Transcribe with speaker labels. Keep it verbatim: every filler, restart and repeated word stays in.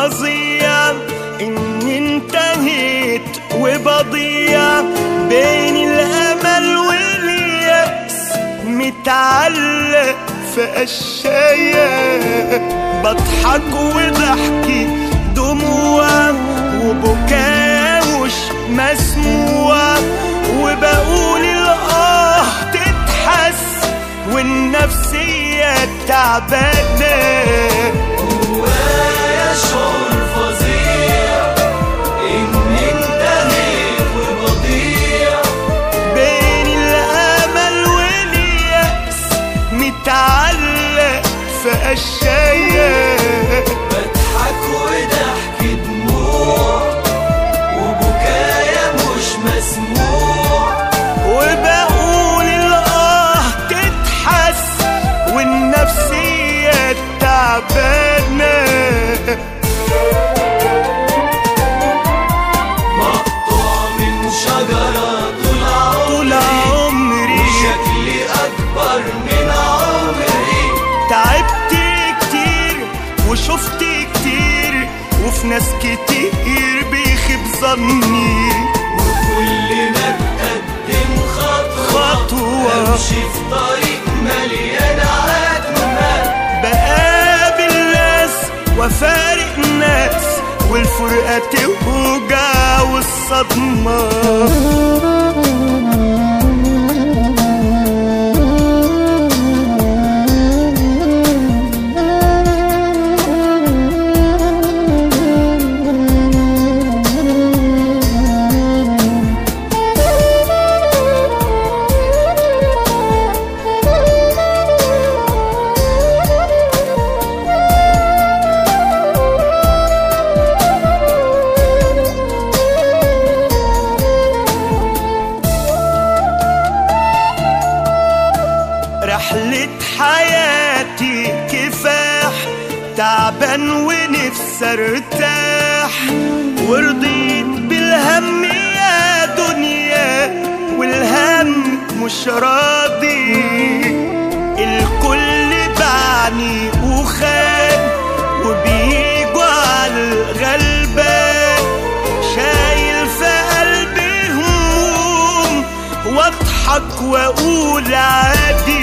Speaker 1: فظيع إني انتهيت وبضيع بين الأمل واليأس، متعلق في قشاية، بضحك وضحكي دموع وبكاء مش مسموع، وبقول الآه تتحس والنفسية تعبانة.
Speaker 2: جوايا شعور فظيع إني انتهيت وبضيع
Speaker 1: بين الأمل واليأس، متعلق في قشاية،
Speaker 2: بضحك وضحكي دموع وبكايا مش مسموع،
Speaker 1: وبقول الآه تتحس والنفسية تعبانة.
Speaker 2: مقطوع من شجرة طول
Speaker 1: طول
Speaker 2: عمري
Speaker 1: عمري
Speaker 2: وشكلي أكبر من عمري،
Speaker 1: تعبت كتير وشفت كتير وفي ناس كتير بيخيب ظني،
Speaker 2: وكلنا نقدم خطوة
Speaker 1: خطوة
Speaker 2: أمشي في طريق مليان عتمة،
Speaker 1: بقابل ناس وفارق ناس والفرقة توجع والصدمة. رحلة حياتي كفاح، تعبان ونفسي ارتاح، ورضيت بالهم يا دنيا والهم مش راضي، الكل باعني وخان وبيجوا على الغلبان، شايل في قلبي هموم واضحك واقول عادي،